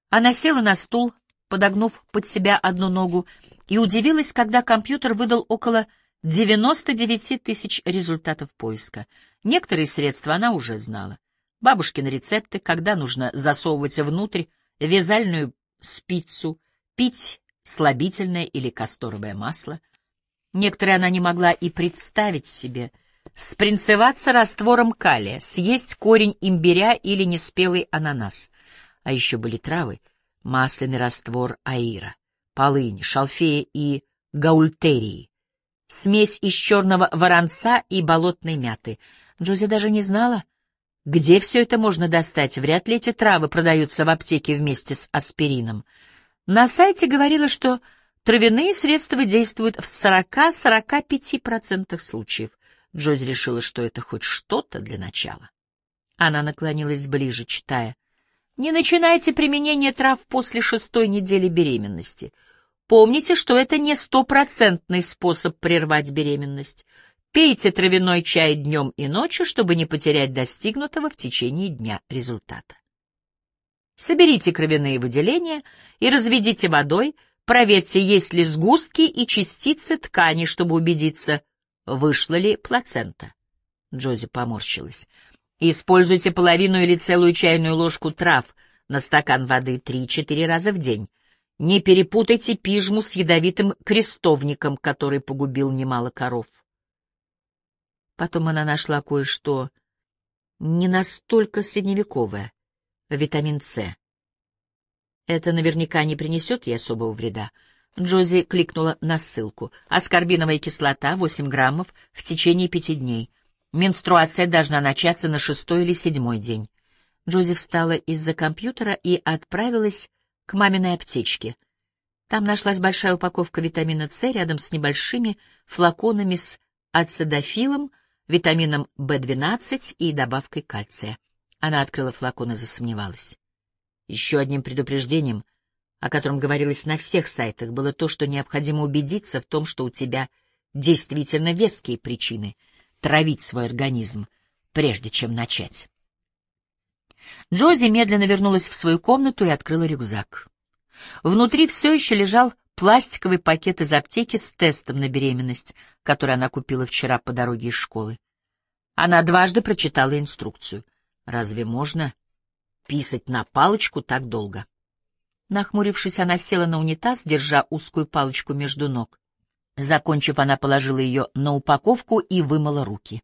Она села на стул, подогнув под себя одну ногу, и удивилась, когда компьютер выдал около 99 тысяч результатов поиска. Некоторые средства она уже знала. Бабушкины рецепты, когда нужно засовывать внутрь вязальную спицу, пить слабительное или касторовое масло. Некоторые она не могла и представить себе. Спринцеваться раствором калия, съесть корень имбиря или неспелый ананас. А еще были травы: масляный раствор аира, полынь, шалфея и гаультерии, смесь из черного воронца и болотной мяты. Джози даже не знала, где все это можно достать. Вряд ли эти травы продаются в аптеке вместе с аспирином. На сайте говорилось, что травяные средства действуют в 40-45% случаев. Джози решила, что это хоть что-то для начала. Она наклонилась ближе, читая: «Не начинайте применение трав после 6-й недели беременности. Помните, что это не 100% способ прервать беременность. Пейте травяной чай днем и ночью, чтобы не потерять достигнутого в течение дня результата. Соберите кровяные выделения и разведите водой, проверьте, есть ли сгустки и частицы ткани, чтобы убедиться, вышла ли плацента». Джози поморщилась. «Используйте половину или целую чайную ложку трав на стакан воды 3-4 раза в день. Не перепутайте пижму с ядовитым крестовником, который погубил немало коров». Потом она нашла кое-что не настолько средневековое — витамин С. Это наверняка не принесет ей особого вреда. Джози кликнула на ссылку. Аскорбиновая кислота 8 граммов в течение 5 дней. Менструация должна начаться на 6-й или 7-й день. Джози встала из-за компьютера и отправилась к маминой аптечке. Там нашлась большая упаковка витамина С рядом с небольшими флаконами с ацидофилом, витамином В12 и добавкой кальция. Она открыла флакон и засомневалась. Еще одним предупреждением, о котором говорилось на всех сайтах, было то, что необходимо убедиться в том, что у тебя действительно веские причины травить свой организм, прежде чем начать. Джози медленно вернулась в свою комнату и открыла рюкзак. Внутри все еще лежал пластиковый пакет из аптеки с тестом на беременность, который она купила вчера по дороге из школы. Она дважды прочитала инструкцию. Разве можно писать на палочку так долго? Нахмурившись, она села на унитаз, держа узкую палочку между ног. Закончив, она положила ее на упаковку и вымыла руки.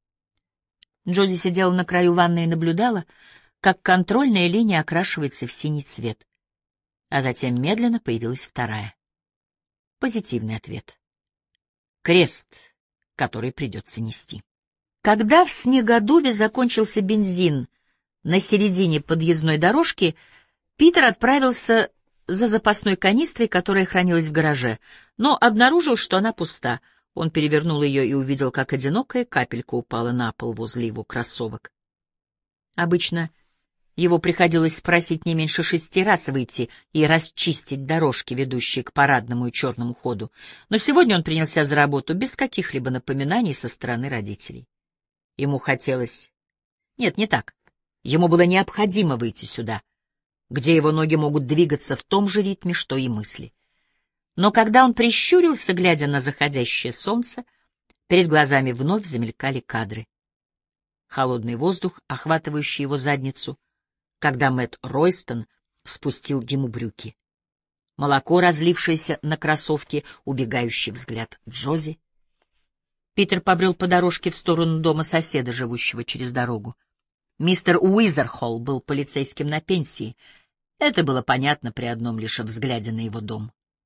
Джози сидела на краю ванны и наблюдала, как контрольная линия окрашивается в синий цвет. А затем медленно появилась вторая. Позитивный ответ. Крест, который придется нести. Когда в Снегодуве закончился бензин на середине подъездной дорожки, Питер отправился за запасной канистрой, которая хранилась в гараже, но обнаружил, что она пуста. Он перевернул ее и увидел, как одинокая капелька упала на пол возле его кроссовок. Обычно его приходилось просить не меньше 6 раз выйти и расчистить дорожки, ведущие к парадному и черному ходу, но сегодня он принялся за работу без каких-либо напоминаний со стороны родителей. Ему хотелось... Нет, не так. Ему было необходимо выйти сюда, где его ноги могут двигаться в том же ритме, что и мысли. Но когда он прищурился, глядя на заходящее солнце, перед глазами вновь замелькали кадры. Холодный воздух, охватывающий его задницу, когда Мэтт Ройстон спустил ему брюки. Молоко, разлившееся на кроссовке, убегающий взгляд Джози. Питер побрел по дорожке в сторону дома соседа, живущего через дорогу. Мистер Уизерхолл был полицейским на пенсии. Это было понятно при одном лишь взгляде на его дом.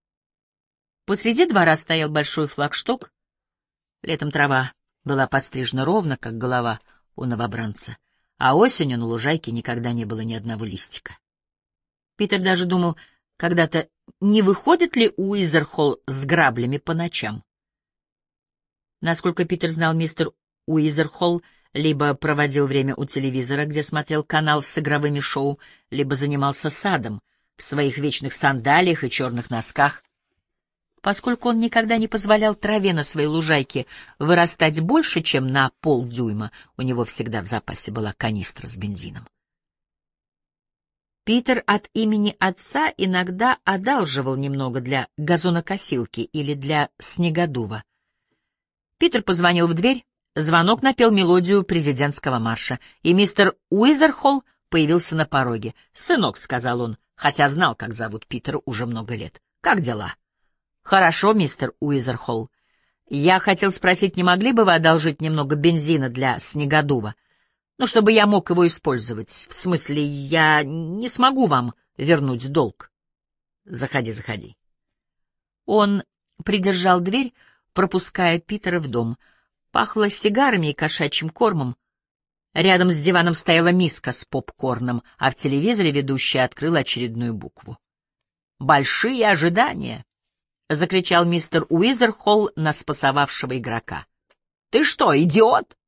Посреди двора стоял большой флагшток. Летом трава была подстрижена ровно, как голова у новобранца, а осенью на лужайке никогда не было ни одного листика. Питер даже думал когда-то, не выходит ли Уизерхолл с граблями по ночам. Насколько Питер знал, мистер Уизерхолл либо проводил время у телевизора, где смотрел канал с игровыми шоу, либо занимался садом в своих вечных сандалиях и черных носках. Поскольку он никогда не позволял траве на своей лужайке вырастать больше, чем на полдюйма, у него всегда в запасе была канистра с бензином. Питер от имени отца иногда одалживал немного для газонокосилки или для снегодува. Питер позвонил в дверь, звонок напел мелодию президентского марша, и мистер Уизерхолл появился на пороге. «Сынок», — сказал он, хотя знал, как зовут Питера уже много лет. «Как дела?» «Хорошо, мистер Уизерхолл. Я хотел спросить, не могли бы вы одолжить немного бензина для снегодува? Ну, чтобы я мог его использовать. В смысле, я не смогу вам вернуть долг». «Заходи, заходи». Он придержал дверь, пропуская Питера в дом. Пахло сигарами и кошачьим кормом. Рядом с диваном стояла миска с попкорном, а в телевизоре ведущий открыл очередную букву. «Большие ожидания!» — закричал мистер Уизерхолл на спасовавшего игрока. «Ты что, идиот?»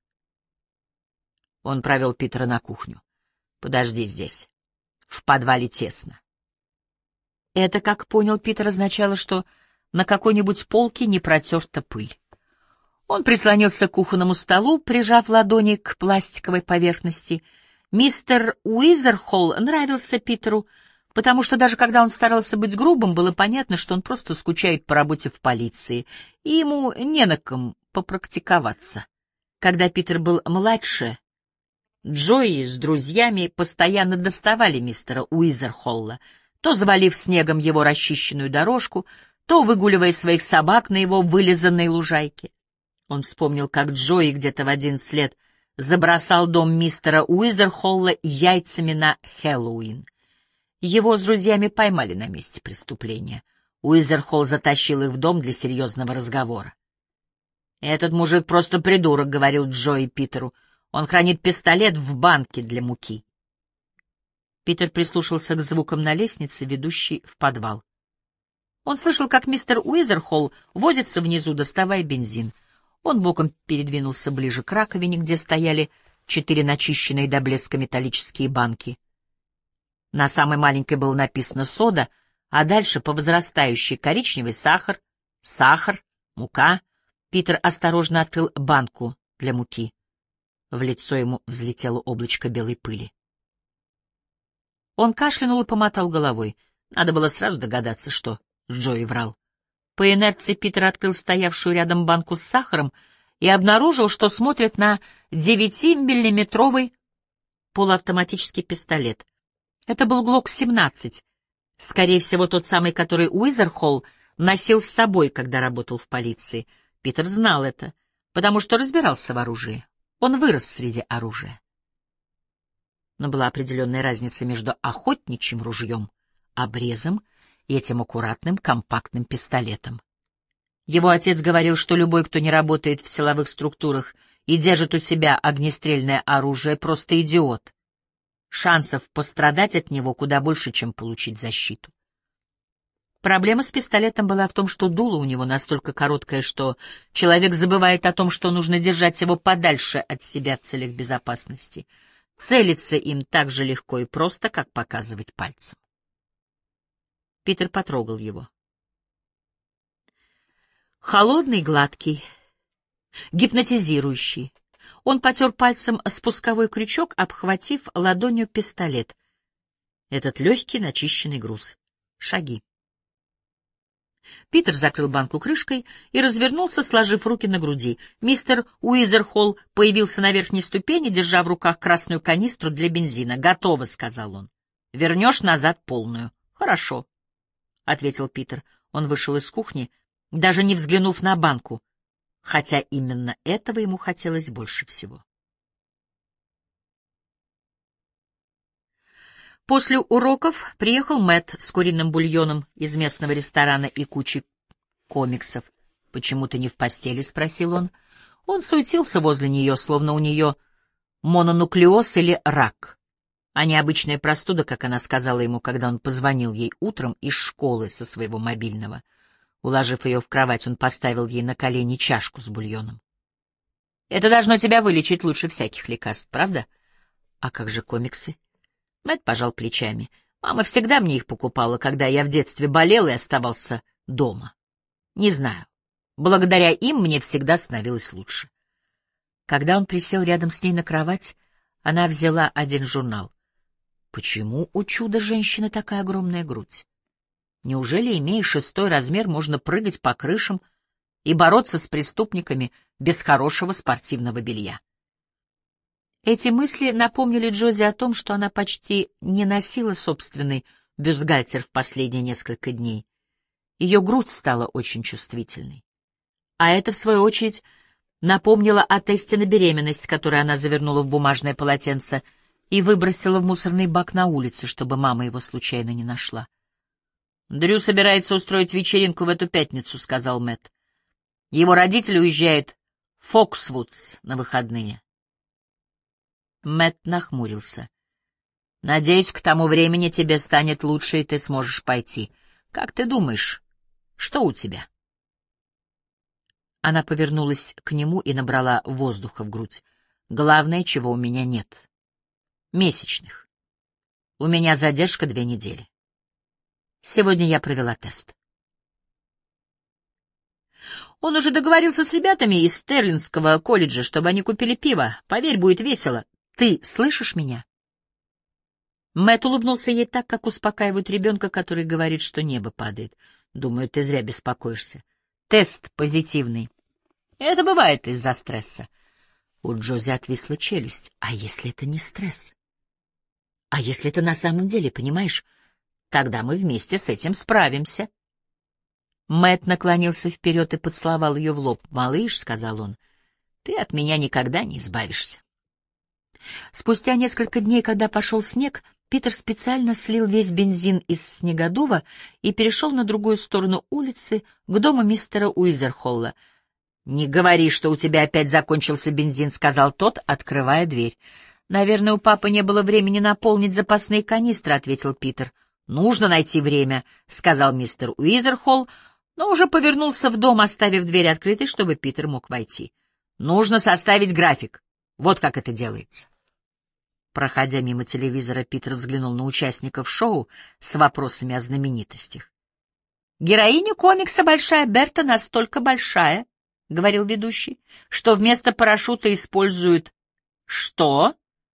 Он провел Питера на кухню. «Подожди здесь. В подвале тесно». Это, как понял Питер, означало, что на какой-нибудь полке не протерта пыль. Он прислонился к кухонному столу, прижав ладони к пластиковой поверхности. Мистер Уизерхолл нравился Питеру, потому что даже когда он старался быть грубым, было понятно, что он просто скучает по работе в полиции, и ему не на ком попрактиковаться. Когда Питер был младше, Джои с друзьями постоянно доставали мистера Уизерхолла, то завалив снегом его расчищенную дорожку, то выгуливая своих собак на его вылизанной лужайке. Он вспомнил, как Джои где-то в 11 лет забросал дом мистера Уизерхолла яйцами на Хэллоуин. Его с друзьями поймали на месте преступления. Уизерхолл затащил их в дом для серьезного разговора. «Этот мужик просто придурок», — говорил Джои Питеру. «Он хранит пистолет в банке для муки». Питер прислушался к звукам на лестнице, ведущей в подвал. Он слышал, как мистер Уизерхолл возится внизу, доставая бензин. Он боком передвинулся ближе к раковине, где стояли 4 начищенные до блеска металлические банки. На самой маленькой было написано «сода», а дальше по возрастающей коричневый сахар, мука. Питер осторожно открыл банку для муки. В лицо ему взлетело облачко белой пыли. Он кашлянул и помотал головой. Надо было сразу догадаться, что Джои врал. По инерции Питер открыл стоявшую рядом банку с сахаром и обнаружил, что смотрит на 9-миллиметровый полуавтоматический пистолет. Это был Глок-17, скорее всего, тот самый, который Уизерхолл носил с собой, когда работал в полиции. Питер знал это, потому что разбирался в оружии. Он вырос среди оружия. Но была определенная разница между охотничьим ружьем, обрезом и этим аккуратным компактным пистолетом. Его отец говорил, что любой, кто не работает в силовых структурах и держит у себя огнестрельное оружие, просто идиот. Шансов пострадать от него куда больше, чем получить защиту. Проблема с пистолетом была в том, что дуло у него настолько короткое, что человек забывает о том, что нужно держать его подальше от себя в целях безопасности. Целиться им так же легко и просто, как показывать пальцем. Питер потрогал его. Холодный, гладкий, гипнотизирующий. Он потер пальцем спусковой крючок, обхватив ладонью пистолет. Этот легкий, начищенный груз. Шаги. Питер закрыл банку крышкой и развернулся, сложив руки на груди. Мистер Уизерхолл появился на верхней ступени, держа в руках красную канистру для бензина. «Готово», — сказал он. «Вернешь назад полную». «Хорошо», — ответил Питер. Он вышел из кухни, даже не взглянув на банку, хотя именно этого ему хотелось больше всего. После уроков приехал Мэтт с куриным бульоном из местного ресторана и кучей комиксов. «Почему ты не в постели?» — спросил он. Он суетился возле нее, словно у нее мононуклеоз или рак, а не обычная простуда, как она сказала ему, когда он позвонил ей утром из школы со своего мобильного. Уложив ее в кровать, он поставил ей на колени чашку с бульоном. «Это должно тебя вылечить лучше всяких лекарств, правда? А как же комиксы?» Мэтт пожал плечами. «Мама всегда мне их покупала, когда я в детстве болел и оставался дома. Не знаю. Благодаря им мне всегда становилось лучше». Когда он присел рядом с ней на кровать, она взяла один журнал. Почему у чудо-женщины такая огромная грудь? Неужели, имея 6-й размер, можно прыгать по крышам и бороться с преступниками без хорошего спортивного белья? Эти мысли напомнили Джози о том, что она почти не носила собственный бюстгальтер в последние несколько дней. Ее грудь стала очень чувствительной. А это, в свою очередь, напомнило о тесте на беременность, который она завернула в бумажное полотенце и выбросила в мусорный бак на улице, чтобы мама его случайно не нашла. «Дрю собирается устроить вечеринку в эту пятницу», — сказал Мэтт. «Его родители уезжают в Фоксвудс на выходные». Мэтт нахмурился. «Надеюсь, к тому времени тебе станет лучше, и ты сможешь пойти. Как ты думаешь, что у тебя?» Она повернулась к нему и набрала воздуха в грудь. «Главное, чего у меня нет. Месячных. У меня задержка 2 недели. Сегодня я провела тест». Он уже договорился с ребятами из Стерлингского колледжа, чтобы они купили пиво. Поверь, будет весело. Ты слышишь меня? Мэтт улыбнулся ей так, как успокаивают ребенка, который говорит, что небо падает. «Думаю, ты зря беспокоишься. Тест позитивный. Это бывает из-за стресса». У Джози отвисла челюсть. «А если это не стресс? А если это на самом деле, понимаешь? Тогда мы вместе с этим справимся». Мэтт наклонился вперед и поцеловал ее в лоб. «Малыш», — сказал он, — «ты от меня никогда не избавишься». Спустя несколько дней, когда пошел снег, Питер специально слил весь бензин из снегодува и перешел на другую сторону улицы, к дому мистера Уизерхолла. «Не говори, что у тебя опять закончился бензин», — сказал тот, открывая дверь. «Наверное, у папы не было времени наполнить запасные канистры», — ответил Питер. «Нужно найти время», — сказал мистер Уизерхолл, но уже повернулся в дом, оставив дверь открытой, чтобы Питер мог войти. «Нужно составить график. Вот как это делается». Проходя мимо телевизора, Питер взглянул на участников шоу с вопросами о знаменитостях. «Героиня комикса «Большая Берта» настолько большая, — говорил ведущий, — что вместо парашюта используют... Что?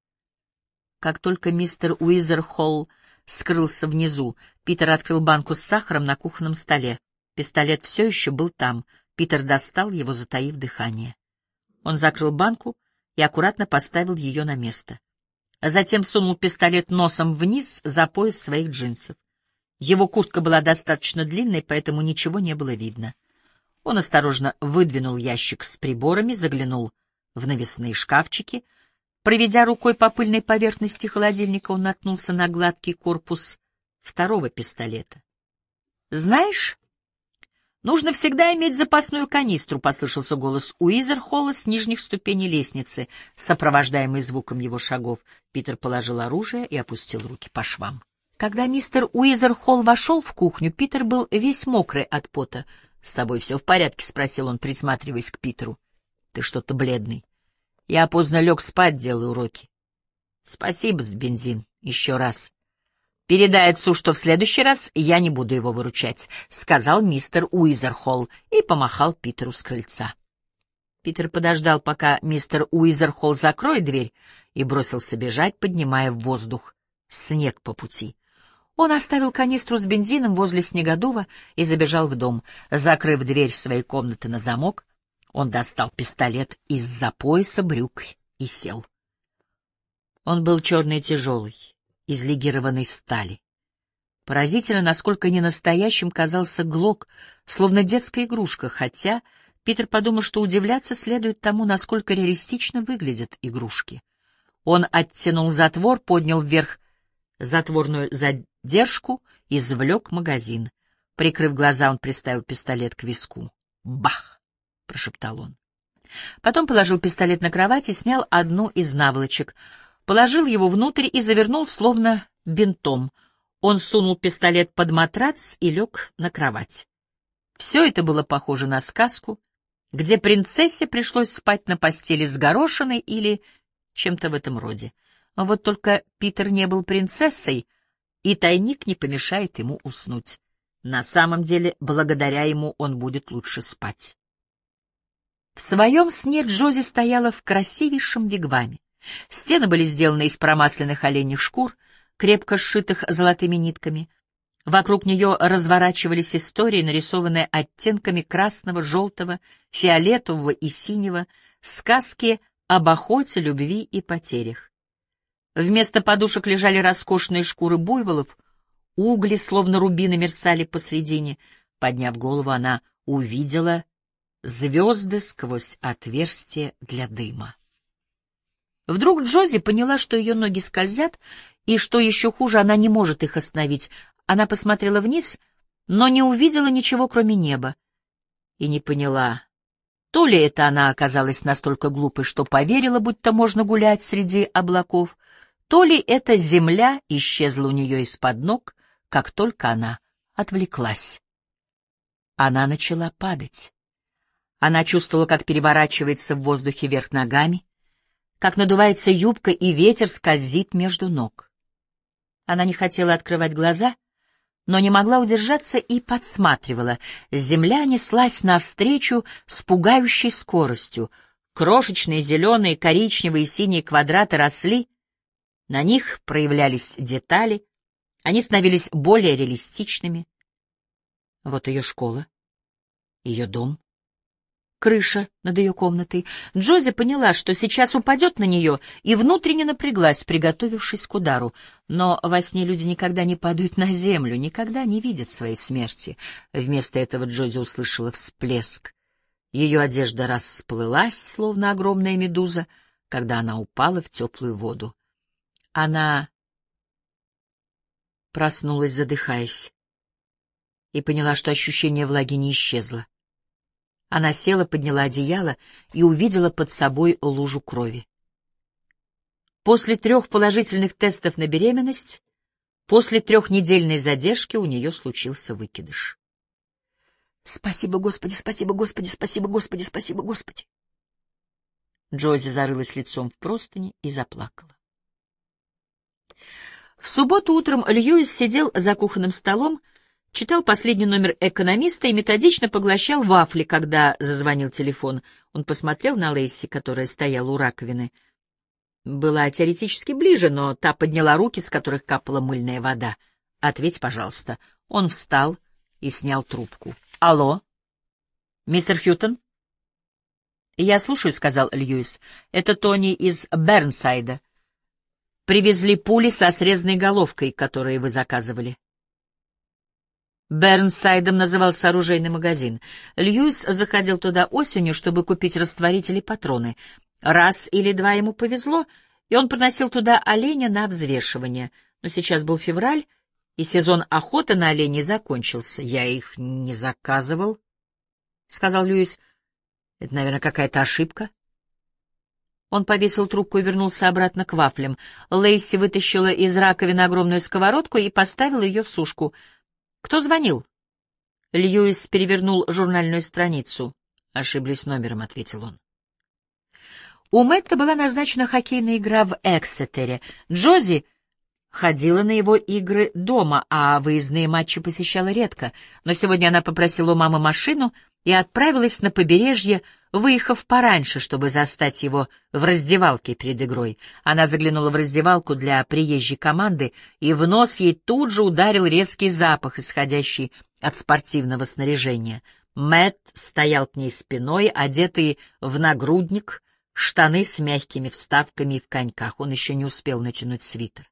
Как только мистер Уизерхолл скрылся внизу, Питер открыл банку с сахаром на кухонном столе. Пистолет все еще был там. Питер достал его, затаив дыхание. Он закрыл банку и аккуратно поставил ее на место. Затем сунул пистолет носом вниз за пояс своих джинсов. Его куртка была достаточно длинной, поэтому ничего не было видно. Он осторожно выдвинул ящик с приборами, заглянул в навесные шкафчики. Проведя рукой по пыльной поверхности холодильника, он наткнулся на гладкий корпус второго пистолета. «Знаешь, нужно всегда иметь запасную канистру», — послышался голос Уизерхолла с нижних ступеней лестницы, сопровождаемый звуком его шагов. Питер положил оружие и опустил руки по швам. Когда мистер Уизерхолл вошел в кухню, Питер был весь мокрый от пота. «С тобой все в порядке?» — спросил он, присматриваясь к Питеру. «Ты что-то бледный. Я поздно лег спать, делаю уроки». «Спасибо за бензин. Еще раз. Передай отцу, что в следующий раз я не буду его выручать», — сказал мистер Уизерхолл и помахал Питеру с крыльца. Питер подождал, пока мистер Уизерхолл закроет дверь, и бросился бежать, поднимая в воздух снег по пути. Он оставил канистру с бензином возле снегодува и забежал в дом. Закрыв дверь своей комнаты на замок, он достал пистолет из-за пояса брюк и сел. Он был черный и тяжелый, из легированной стали. Поразительно, насколько ненастоящим казался глок, словно детская игрушка, хотя Питер подумал, что удивляться следует тому, насколько реалистично выглядят игрушки. Он оттянул затвор, поднял вверх затворную задержку, извлек магазин. Прикрыв глаза, он приставил пистолет к виску. «Бах!» — прошептал он. Потом положил пистолет на кровать и снял одну из наволочек, положил его внутрь и завернул словно бинтом. Он сунул пистолет под матрац и лег на кровать. Все это было похоже на сказку, где принцессе пришлось спать на постели с горошиной или чем-то в этом роде. Вот только Питер не был принцессой, и тайник не помешает ему уснуть. На самом деле, благодаря ему он будет лучше спать. В своем сне Джози стояла в красивейшем вигваме. Стены были сделаны из промасленных оленьих шкур, крепко сшитых золотыми нитками. Вокруг нее разворачивались истории, нарисованные оттенками красного, желтого, фиолетового и синего, сказки об охоте, любви и потерях. Вместо подушек лежали роскошные шкуры буйволов, угли, словно рубины, мерцали посредине. Подняв голову, она увидела звезды сквозь отверстие для дыма. Вдруг Джози поняла, что ее ноги скользят, и, что еще хуже, она не может их остановить. Она посмотрела вниз, но не увидела ничего, кроме неба, и не поняла, то ли это она оказалась настолько глупой, что поверила, будто можно гулять среди облаков, то ли эта земля исчезла у нее из-под ног, как только она отвлеклась. Она начала падать. Она чувствовала, как переворачивается в воздухе вверх ногами, как надувается юбка, и ветер скользит между ног. Она не хотела открывать глаза, но не могла удержаться и подсматривала. Земля неслась навстречу с пугающей скоростью. Крошечные зеленые, коричневые и синие квадраты росли. На них проявлялись детали, они становились более реалистичными. Вот ее школа, ее дом, крыша над ее комнатой. Джози поняла, что сейчас упадет на нее, и внутренне напряглась, приготовившись к удару. Но во сне люди никогда не падают на землю, никогда не видят своей смерти. Вместо этого Джози услышала всплеск. Ее одежда расплылась, словно огромная медуза, когда она упала в теплую воду. Она проснулась, задыхаясь, и поняла, что ощущение влаги не исчезло. Она села, подняла одеяло и увидела под собой лужу крови. После 3 положительных тестов на беременность, после 3-недельной задержки у нее случился выкидыш. «Спасибо, Господи, спасибо, Господи, спасибо, Господи, спасибо, Господи!» Джози зарылась лицом в простыни и заплакала. В субботу утром Льюис сидел за кухонным столом, читал последний номер «Экономиста» и методично поглощал вафли, когда зазвонил телефон. Он посмотрел на Лейси, которая стояла у раковины. Была теоретически ближе, но та подняла руки, с которых капала мыльная вода. «Ответь, пожалуйста». Он встал и снял трубку. «Алло? Мистер Хьютон?» «Я слушаю», — сказал Льюис. «Это Тони из Бернсайда. Привезли пули со срезанной головкой, которые вы заказывали». Бернсайдом назывался оружейный магазин. Льюис заходил туда осенью, чтобы купить растворитель и патроны. Раз или два ему повезло, и он приносил туда оленя на взвешивание. Но сейчас был февраль, и сезон охоты на оленей закончился. «Я их не заказывал», — сказал Льюис. «Это, наверное, какая-то ошибка». Он повесил трубку и вернулся обратно к вафлям. Лейси вытащила из раковины огромную сковородку и поставила ее в сушку. «Кто звонил?» Льюис перевернул журнальную страницу. «Ошиблись номером», — ответил он. У Мэтта была назначена хоккейная игра в Эксетере. Джози ходила на его игры дома, а выездные матчи посещала редко. Но сегодня она попросила у мамы машину и отправилась на побережье, выехав пораньше, чтобы застать его в раздевалке перед игрой. Она заглянула в раздевалку для приезжей команды, и в нос ей тут же ударил резкий запах, исходящий от спортивного снаряжения. Мэтт стоял к ней спиной, одетый в нагрудник, штаны с мягкими вставками и в коньках. Он еще не успел натянуть свитер.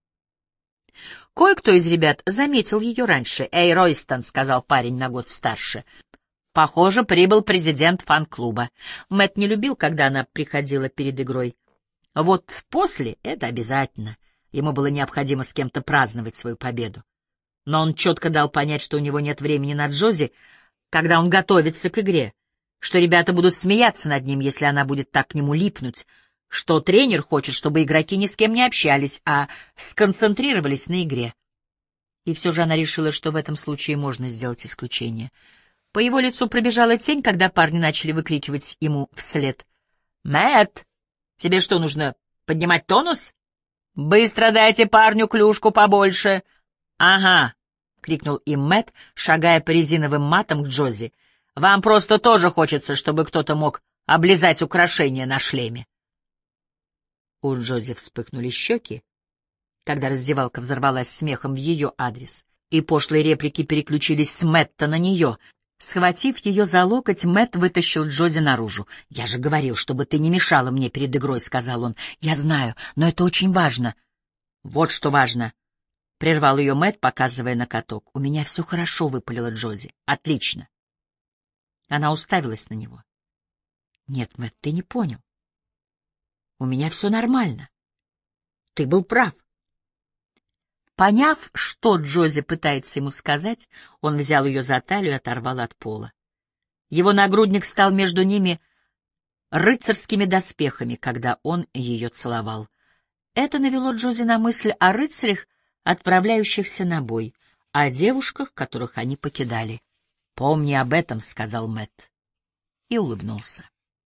Кое-кто из ребят заметил ее раньше. «Эй, Ройстон», — сказал парень на год старше. «Похоже, прибыл президент фан-клуба». Мэтт не любил, когда она приходила перед игрой. Вот после — это обязательно. Ему было необходимо с кем-то праздновать свою победу. Но он четко дал понять, что у него нет времени на Джози, когда он готовится к игре, что ребята будут смеяться над ним, если она будет так к нему липнуть, что тренер хочет, чтобы игроки ни с кем не общались, а сконцентрировались на игре. И все же она решила, что в этом случае можно сделать исключение. По его лицу пробежала тень, когда парни начали выкрикивать ему вслед: «Мэтт, тебе что, нужно поднимать тонус? Быстро дайте парню клюшку побольше!» «Ага!» — крикнул им Мэтт, шагая по резиновым матам к Джози. «Вам просто тоже хочется, чтобы кто-то мог облизать украшения на шлеме». У Джози вспыхнули щеки, когда раздевалка взорвалась смехом в ее адрес, и пошлые реплики переключились с Мэтта на нее. Схватив ее за локоть, Мэтт вытащил Джози наружу. «Я же говорил, чтобы ты не мешала мне перед игрой», — сказал он. «Я знаю, но это очень важно». «Вот что важно», — прервал ее Мэтт, показывая на каток. «У меня все хорошо», — выпалила Джози. «Отлично». Она уставилась на него. «Нет, Мэтт, ты не понял. У меня все нормально. Ты был прав». Поняв, что Джози пытается ему сказать, он взял ее за талию и оторвал от пола. Его нагрудник стал между ними рыцарскими доспехами, когда он ее целовал. Это навело Джози на мысль о рыцарях, отправляющихся на бой, о девушках, которых они покидали. «Помни об этом», — сказал Мэтт, и улыбнулся.